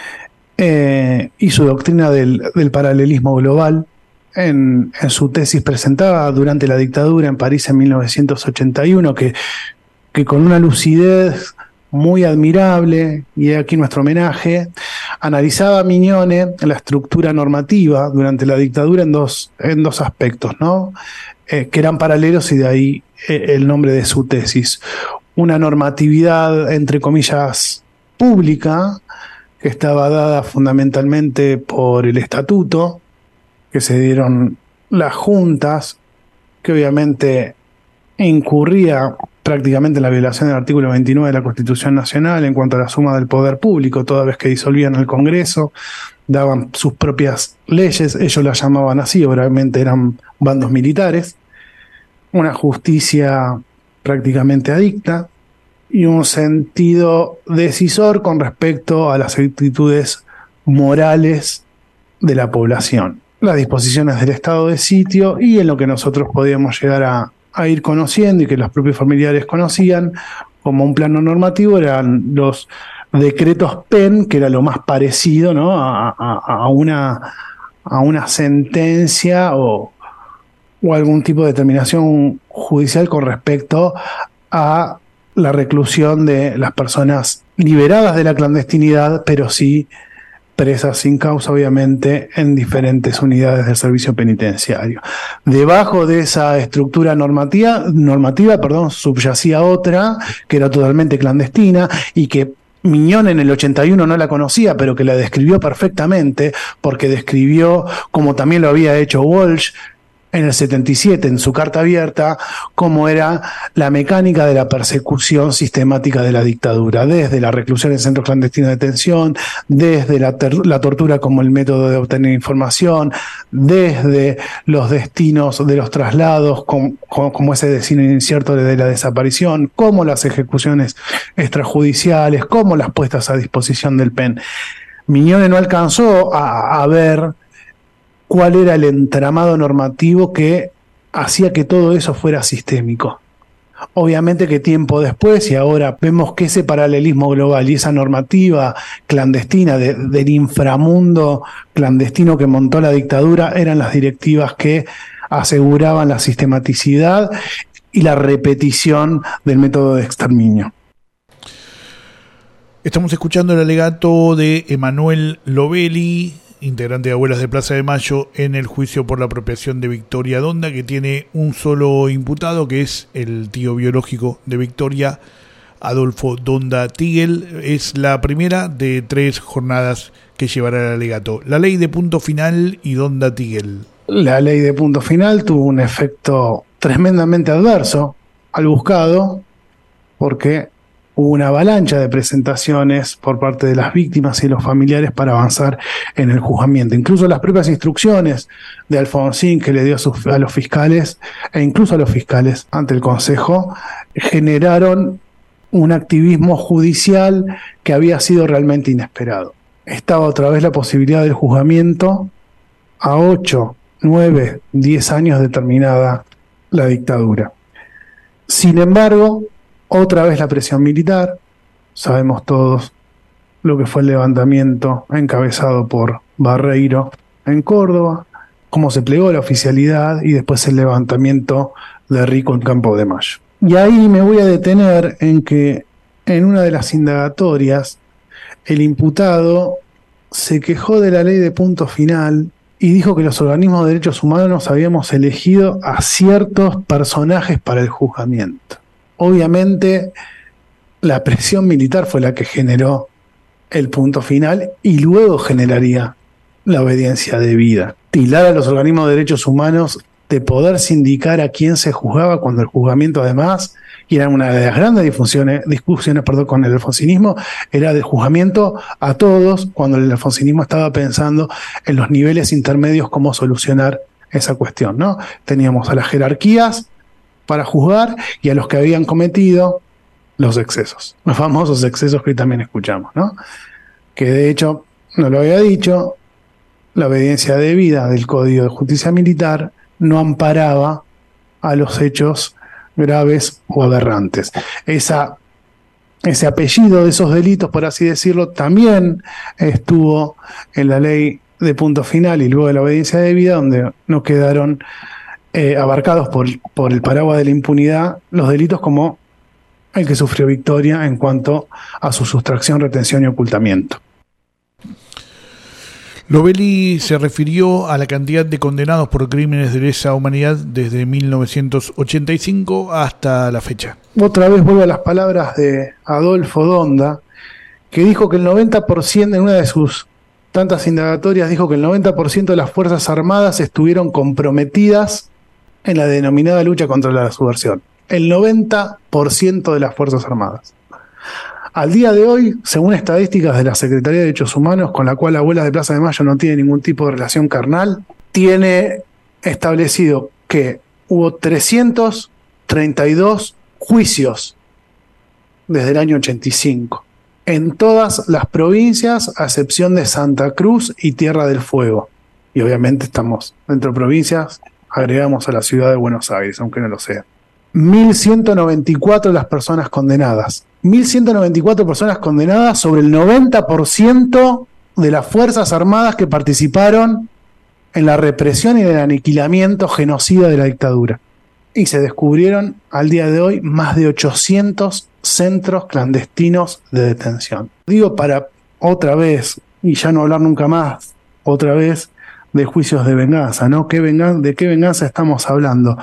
eh, y su doctrina del, del paralelismo global. En, en su tesis presentada durante la dictadura en París en mil novecientos ochenta y uno, que, que con una lucidez muy admirable, y aquí nuestro homenaje, analizaba Mignone la estructura normativa durante la dictadura en dos, en dos aspectos, ¿no? Eh, que eran paralelos y de ahí eh, el nombre de su tesis. Una normatividad, entre comillas, pública, que estaba dada fundamentalmente por el estatuto, que se dieron las juntas, que obviamente incurría prácticamente en la violación del artículo veintinueve de la Constitución Nacional en cuanto a la suma del poder público, toda vez que disolvían el Congreso, daban sus propias leyes, ellos las llamaban así, obviamente eran bandos militares, una justicia prácticamente adicta y un sentido decisor con respecto a las actitudes morales de la población, las disposiciones del estado de sitio y en lo que nosotros podíamos llegar a a ir conociendo y que los propios familiares conocían como un plano normativo eran los decretos P E N, que era lo más parecido, ¿no? a, a, a, una, a una sentencia o, o algún tipo de determinación judicial con respecto a la reclusión de las personas liberadas de la clandestinidad, pero sí presas sin causa, obviamente, en diferentes unidades del servicio penitenciario. Debajo de esa estructura normativa, normativa perdón, subyacía otra, que era totalmente clandestina y que Mignone en el ochenta y uno no la conocía, pero que la describió perfectamente, porque describió, como también lo había hecho Walsh, en el setenta y siete, en su carta abierta, cómo era la mecánica de la persecución sistemática de la dictadura, desde la reclusión en centros clandestinos de detención, desde la, la tortura como el método de obtener información, desde los destinos de los traslados, como, como ese destino incierto de la desaparición, como las ejecuciones extrajudiciales, como las puestas a disposición del P E N. Mignone no alcanzó a, a ver cuál era el entramado normativo que hacía que todo eso fuera sistémico. Obviamente que tiempo después, y ahora vemos que ese paralelismo global y esa normativa clandestina de, del inframundo clandestino que montó la dictadura eran las directivas que aseguraban la sistematicidad y la repetición del método de exterminio. Estamos escuchando el alegato de Emanuel Lovelli, integrante de Abuelas de Plaza de Mayo, en el juicio por la apropiación de Victoria Donda, que tiene un solo imputado, que es el tío biológico de Victoria, Adolfo Donda Tigel. Es la primera de tres jornadas que llevará el alegato. La ley de punto final y Donda Tigel. La ley de punto final tuvo un efecto tremendamente adverso al buscado, porque hubo una avalancha de presentaciones por parte de las víctimas y los familiares para avanzar en el juzgamiento. Incluso las propias instrucciones de Alfonsín que le dio a, sus, a los fiscales, e incluso a los fiscales ante el Consejo, generaron un activismo judicial que había sido realmente inesperado. Estaba otra vez la posibilidad del juzgamiento a ocho, nueve, diez años de terminada la dictadura. Sin embargo, otra vez la presión militar, sabemos todos lo que fue el levantamiento encabezado por Barreiro en Córdoba, cómo se plegó la oficialidad y después el levantamiento de Rico en Campo de Mayo. Y ahí me voy a detener en que en una de las indagatorias el imputado se quejó de la ley de punto final y dijo que los organismos de derechos humanos habíamos elegido a ciertos personajes para el juzgamiento. Obviamente, la presión militar fue la que generó el punto final y luego generaría la obediencia debida. Tildar a los organismos de derechos humanos de poder sindicar a quién se juzgaba cuando el juzgamiento, además, y era una de las grandes discusiones, discusiones perdón, con el alfonsinismo, era del juzgamiento a todos, cuando el alfonsinismo estaba pensando en los niveles intermedios cómo solucionar esa cuestión, ¿no? Teníamos a las jerarquías para juzgar y a los que habían cometido los excesos, los famosos excesos que también escuchamos, ¿no? Que de hecho, no lo había dicho, la obediencia debida del Código de Justicia Militar no amparaba a los hechos graves o aberrantes. Esa, ese apellido de esos delitos, por así decirlo, también estuvo en la ley de punto final y luego de la obediencia debida, donde no quedaron Eh, abarcados por, por el paraguas de la impunidad los delitos como el que sufrió Victoria en cuanto a su sustracción, retención y ocultamiento. Lovelli se refirió a la cantidad de condenados por crímenes de lesa humanidad desde mil novecientos ochenta y cinco hasta la fecha. Otra vez vuelvo a las palabras de Adolfo Donda, que dijo que el noventa por ciento, en una de sus tantas indagatorias, dijo que el noventa por ciento de las Fuerzas Armadas estuvieron comprometidas en la denominada lucha contra la subversión. El noventa por ciento de las Fuerzas Armadas. Al día de hoy, según estadísticas de la Secretaría de Derechos Humanos, con la cual Abuelas de Plaza de Mayo no tiene ningún tipo de relación carnal, tiene establecido que hubo trescientos treinta y dos juicios desde el año ochenta y cinco, en todas las provincias, a excepción de Santa Cruz y Tierra del Fuego. Y obviamente estamos dentro de provincias, agregamos a la ciudad de Buenos Aires, aunque no lo sea. mil ciento noventa y cuatro las personas condenadas. mil ciento noventa y cuatro personas condenadas sobre el noventa por ciento de las Fuerzas Armadas que participaron en la represión y en el aniquilamiento genocida de la dictadura. Y se descubrieron al día de hoy más de ochocientos centros clandestinos de detención. Digo para otra vez, y ya no hablar nunca más, otra vez de juicios de venganza, ¿no? ¿Qué venganza, ¿De qué venganza estamos hablando?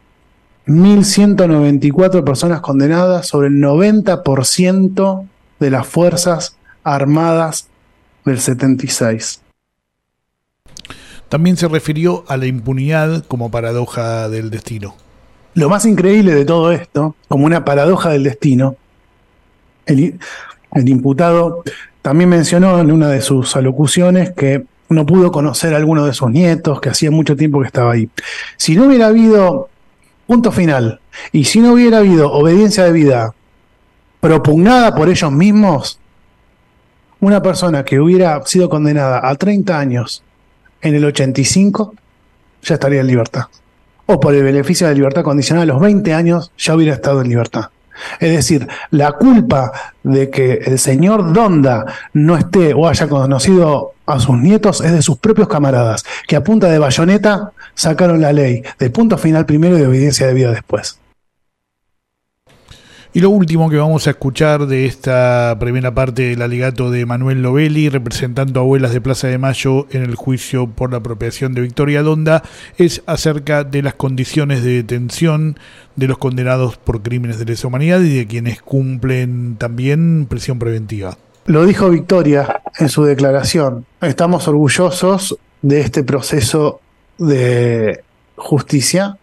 mil ciento noventa y cuatro personas condenadas sobre el noventa por ciento de las Fuerzas Armadas del setenta y seis. También se refirió a la impunidad como paradoja del destino. Lo más increíble de todo esto, como una paradoja del destino, el, el imputado también mencionó en una de sus alocuciones que no pudo conocer a alguno de sus nietos, que hacía mucho tiempo que estaba ahí. Si no hubiera habido punto final, y si no hubiera habido obediencia de vida propugnada por ellos mismos, una persona que hubiera sido condenada a treinta años en el ochenta y cinco ya estaría en libertad. O por el beneficio de la libertad condicional a los veinte años ya hubiera estado en libertad. Es decir, la culpa de que el señor Donda no esté o haya conocido a sus nietos es de sus propios camaradas, que a punta de bayoneta sacaron la ley de punto final primero y de obediencia de vida después. Y lo último que vamos a escuchar de esta primera parte del alegato de Manuel Lovelli, representando a Abuelas de Plaza de Mayo en el juicio por la apropiación de Victoria Donda, es acerca de las condiciones de detención de los condenados por crímenes de lesa humanidad y de quienes cumplen también prisión preventiva. Lo dijo Victoria en su declaración. Estamos orgullosos de este proceso de justicia.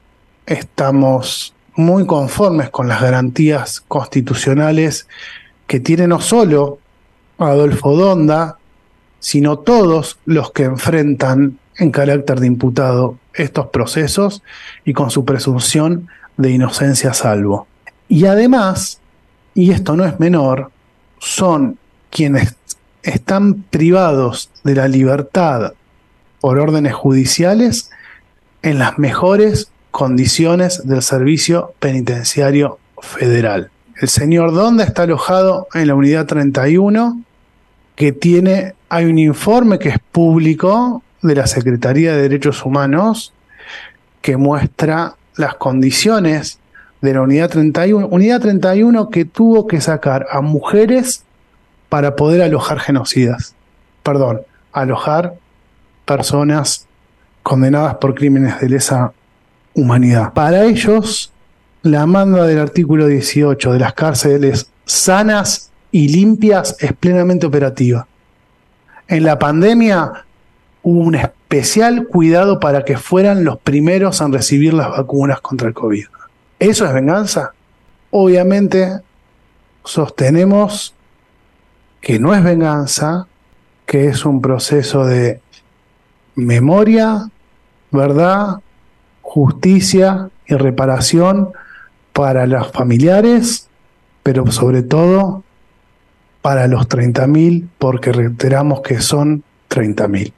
Estamos muy conformes con las garantías constitucionales que tiene no solo Adolfo Donda, sino todos los que enfrentan en carácter de imputado estos procesos y con su presunción de inocencia a salvo. Y además, y esto no es menor, son quienes están privados de la libertad por órdenes judiciales en las mejores condiciones del Servicio Penitenciario Federal. El señor Donda está alojado en la unidad treinta y uno, que tiene, hay un informe que es público de la Secretaría de Derechos Humanos que muestra las condiciones de la unidad treinta y uno, unidad treinta y uno que tuvo que sacar a mujeres para poder alojar genocidas, perdón, alojar personas condenadas por crímenes de lesa humanidad. Para ellos, la manda del artículo dieciocho de las cárceles sanas y limpias es plenamente operativa. En la pandemia hubo un especial cuidado para que fueran los primeros en recibir las vacunas contra el COVID. ¿Eso es venganza? Obviamente sostenemos que no es venganza, que es un proceso de memoria, verdad, justicia y reparación para los familiares, pero sobre todo para los treinta mil, porque reiteramos que son treinta mil.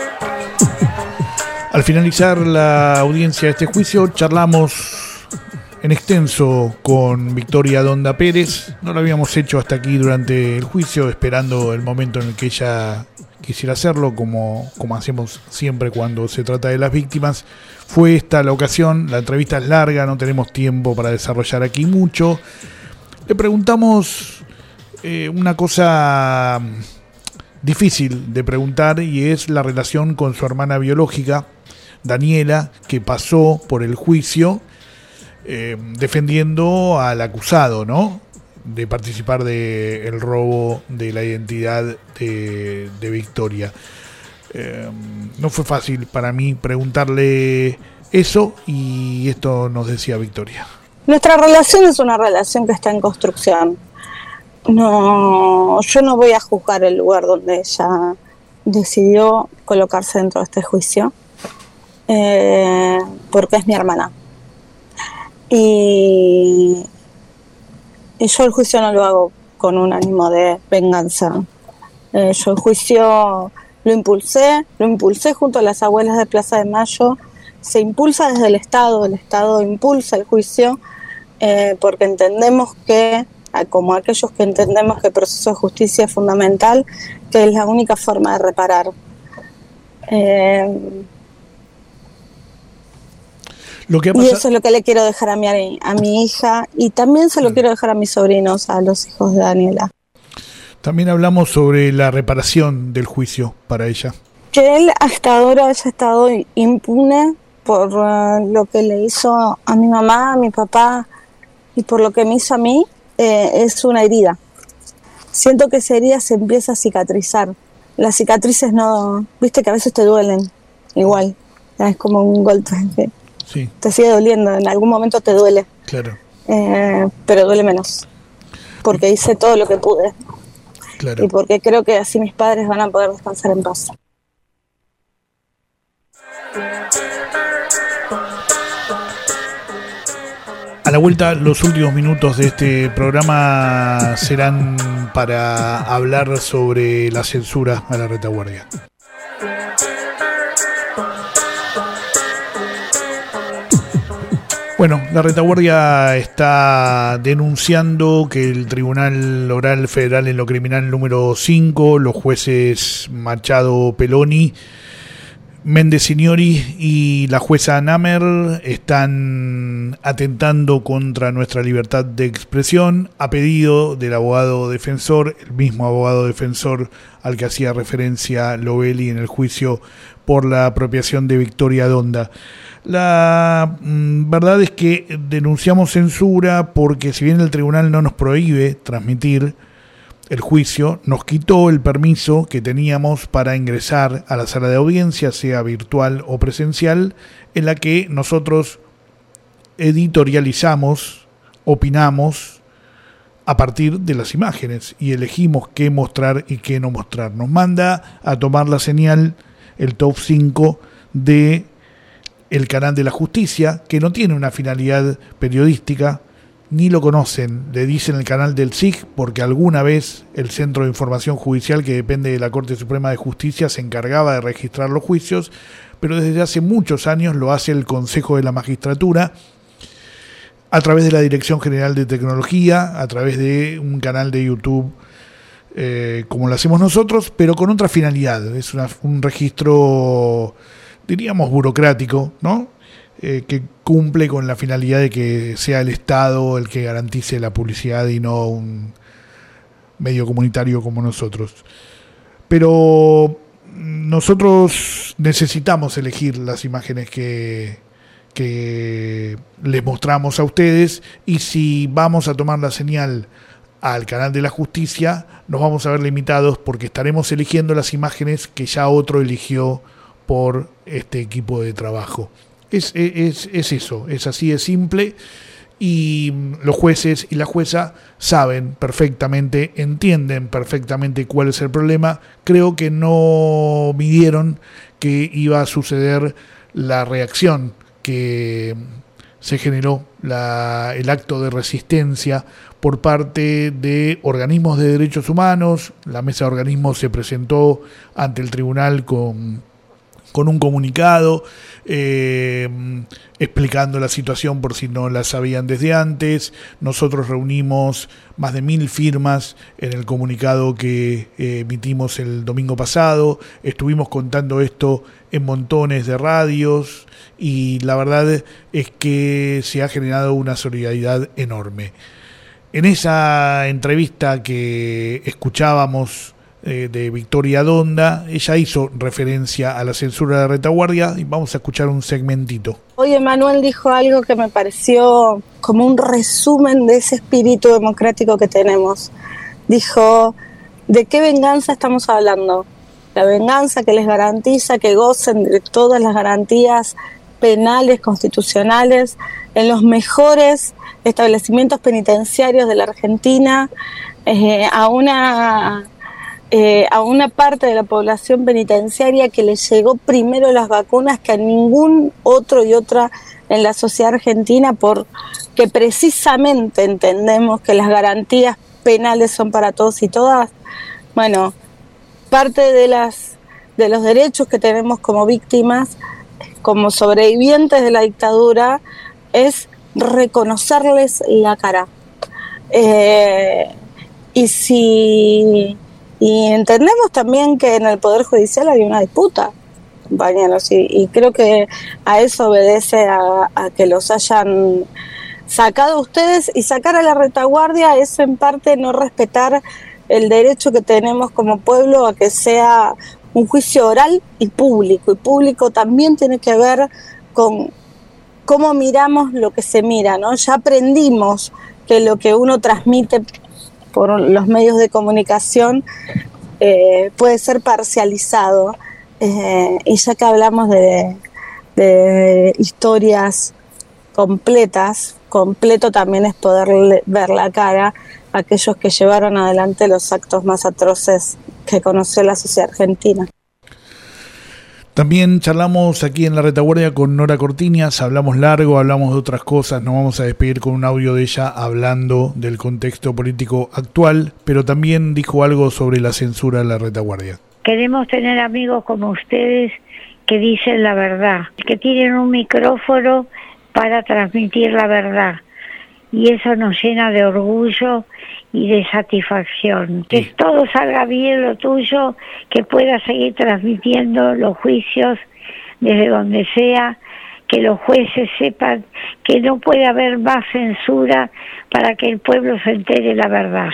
Al finalizar la audiencia de este juicio, charlamos en extenso con Victoria Donda Pérez. No lo habíamos hecho hasta aquí durante el juicio, esperando el momento en el que ella quisiera hacerlo, como, como hacemos siempre cuando se trata de las víctimas. Fue esta la ocasión, la entrevista es larga, no tenemos tiempo para desarrollar aquí mucho. Le preguntamos eh, una cosa difícil de preguntar, y es la relación con su hermana biológica, Daniela, que pasó por el juicio eh, defendiendo al acusado, ¿no?, de participar de el robo de la identidad de, de Victoria. Eh, no fue fácil para mí preguntarle eso, y esto nos decía Victoria. Nuestra relación es una relación que está en construcción. No, yo no voy a juzgar el lugar donde ella decidió colocarse dentro de este juicio, eh, porque es mi hermana. Y, y yo el juicio no lo hago con un ánimo de venganza. Eh, yo el juicio lo impulsé, lo impulsé junto a las abuelas de Plaza de Mayo. Se impulsa desde el Estado, el Estado impulsa el juicio, eh, porque entendemos que, como aquellos que entendemos que el proceso de justicia es fundamental, que es la única forma de reparar. Eh, Lo que ha y pasado... eso es lo que le quiero dejar a mi, a mi hija, y también se lo quiero dejar a mis sobrinos, a los hijos de Daniela. También hablamos sobre la reparación del juicio para ella. Que él hasta ahora haya estado impune por uh, lo que le hizo a mi mamá, a mi papá, y por lo que me hizo a mí, eh, es una herida. Siento que esa herida se empieza a cicatrizar. Las cicatrices no, viste que a veces te duelen igual, es como un golpe que sí. Te sigue doliendo, en algún momento te duele, claro. eh, pero duele menos, porque hice todo lo que pude, claro. Y porque creo que así mis padres van a poder descansar en paz. A la vuelta, los últimos minutos de este programa serán para hablar sobre la censura a la retaguardia. Bueno, la retaguardia está denunciando que el Tribunal Oral Federal en lo Criminal número cinco, los jueces Machado Peloni, Méndez Signori y la jueza Namer están atentando contra nuestra libertad de expresión a pedido del abogado defensor, el mismo abogado defensor al que hacía referencia Lovelli en el juicio por la apropiación de Victoria Donda. La mm, verdad es que denunciamos censura porque, si bien el tribunal no nos prohíbe transmitir el juicio, nos quitó el permiso que teníamos para ingresar a la sala de audiencia, sea virtual o presencial, en la que nosotros editorializamos, opinamos a partir de las imágenes y elegimos qué mostrar y qué no mostrar. Nos manda a tomar la señal el top cinco de el canal de la justicia, que no tiene una finalidad periodística, ni lo conocen, le dicen el canal del S I C, porque alguna vez el Centro de Información Judicial, que depende de la Corte Suprema de Justicia, se encargaba de registrar los juicios, pero desde hace muchos años lo hace el Consejo de la Magistratura, a través de la Dirección General de Tecnología, a través de un canal de YouTube, eh, como lo hacemos nosotros, pero con otra finalidad. Es una, un registro, diríamos, burocrático, ¿no? Eh, que cumple con la finalidad de que sea el Estado el que garantice la publicidad y no un medio comunitario como nosotros. Pero nosotros necesitamos elegir las imágenes que, que les mostramos a ustedes, y si vamos a tomar la señal al canal de la justicia, nos vamos a ver limitados porque estaremos eligiendo las imágenes que ya otro eligió por este equipo de trabajo. Es, es, es eso, es así de simple, y los jueces y la jueza saben perfectamente, entienden perfectamente cuál es el problema. Creo que no midieron que iba a suceder la reacción que se generó, la, el acto de resistencia por parte de organismos de derechos humanos. La mesa de organismos se presentó ante el tribunal con con un comunicado eh, explicando la situación por si no la sabían desde antes. Nosotros reunimos más de mil firmas en el comunicado que eh, emitimos el domingo pasado. Estuvimos contando esto en montones de radios y la verdad es que se ha generado una solidaridad enorme. En esa entrevista que escuchábamos eh, de Victoria Donda, ella hizo referencia a la censura de retaguardia y vamos a escuchar un segmentito. Hoy Emanuel dijo algo que me pareció como un resumen de ese espíritu democrático que tenemos. Dijo, ¿de qué venganza estamos hablando? La venganza que les garantiza que gocen de todas las garantías penales, constitucionales, en los mejores establecimientos penitenciarios de la Argentina, eh, a una eh, a una parte de la población penitenciaria que le llegó primero las vacunas que a ningún otro y otra en la sociedad argentina, porque precisamente entendemos que las garantías penales son para todos y todas. Bueno, parte de las de los derechos que tenemos como víctimas, como sobrevivientes de la dictadura, es reconocerles la cara. Eh, y si y entendemos también que en el Poder Judicial hay una disputa, compañeros, y, y creo que a eso obedece a, a que los hayan sacado ustedes, y sacar a la retaguardia es en parte no respetar el derecho que tenemos como pueblo a que sea un juicio oral y público, y público también tiene que ver con cómo miramos lo que se mira, ¿no? Ya aprendimos que lo que uno transmite por los medios de comunicación eh, puede ser parcializado, eh, y ya que hablamos de, de historias completas, completo también es poder ver la cara a aquellos que llevaron adelante los actos más atroces que conoció la sociedad argentina. También charlamos aquí en La Retaguardia con Nora Cortiñas, hablamos largo, hablamos de otras cosas, nos vamos a despedir con un audio de ella hablando del contexto político actual, pero también dijo algo sobre la censura de La Retaguardia. Queremos tener amigos como ustedes que dicen la verdad, que tienen un micrófono para transmitir la verdad, y eso nos llena de orgullo y de satisfacción. Que todo salga bien lo tuyo, que puedas seguir transmitiendo los juicios desde donde sea, que los jueces sepan que no puede haber más censura para que el pueblo se entere la verdad.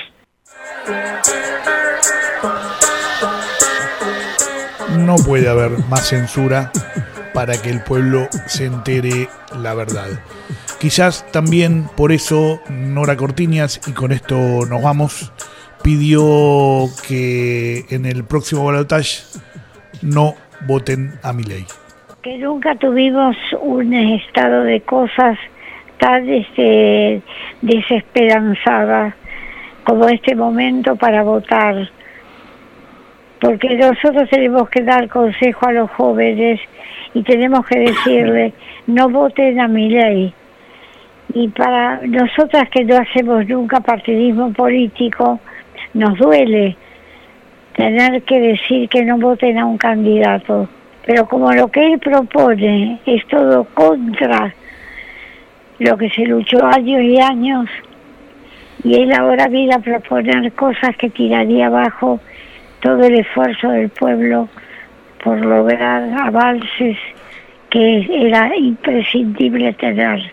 No puede haber más censura para que el pueblo se entere la verdad. Quizás también por eso Nora Cortiñas, y con esto nos vamos, pidió que en el próximo balotaje no voten a Milei. Que nunca tuvimos un estado de cosas tan este, desesperanzada como este momento para votar, porque nosotros tenemos que dar consejo a los jóvenes y tenemos que decirle, no voten a Milei. Y para nosotras que no hacemos nunca partidismo político, nos duele tener que decir que no voten a un candidato. Pero como lo que él propone es todo contra lo que se luchó años y años, y él ahora viene a proponer cosas que tiraría abajo todo el esfuerzo del pueblo por lograr avances que era imprescindible tener.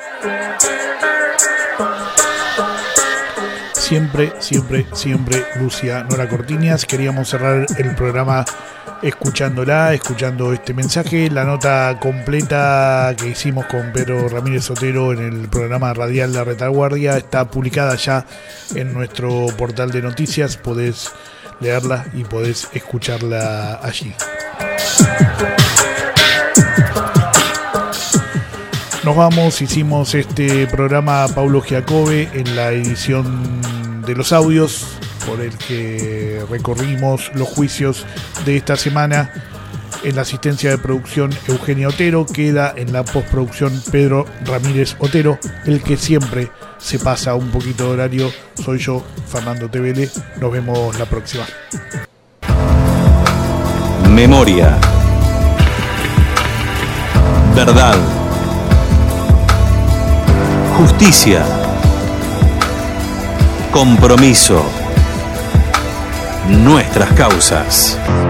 Siempre, siempre, siempre Lucia Nora Cortiñas. Queríamos cerrar el programa escuchándola, escuchando este mensaje. La nota completa que hicimos con Pedro Ramírez Otero en el programa radial La Retaguardia está publicada ya en nuestro portal de noticias. Podés leerla y podés escucharla allí. Nos vamos, hicimos este programa Paulo Giacobbe en la edición de los audios, por el que recorrimos los juicios de esta semana. En la asistencia de producción Eugenia Otero, queda en la postproducción Pedro Ramírez Otero, el que siempre se pasa un poquito de horario. Soy yo, Fernando Tevele. Nos vemos la próxima. Memoria. Verdad. Justicia. Compromiso. Nuestras causas.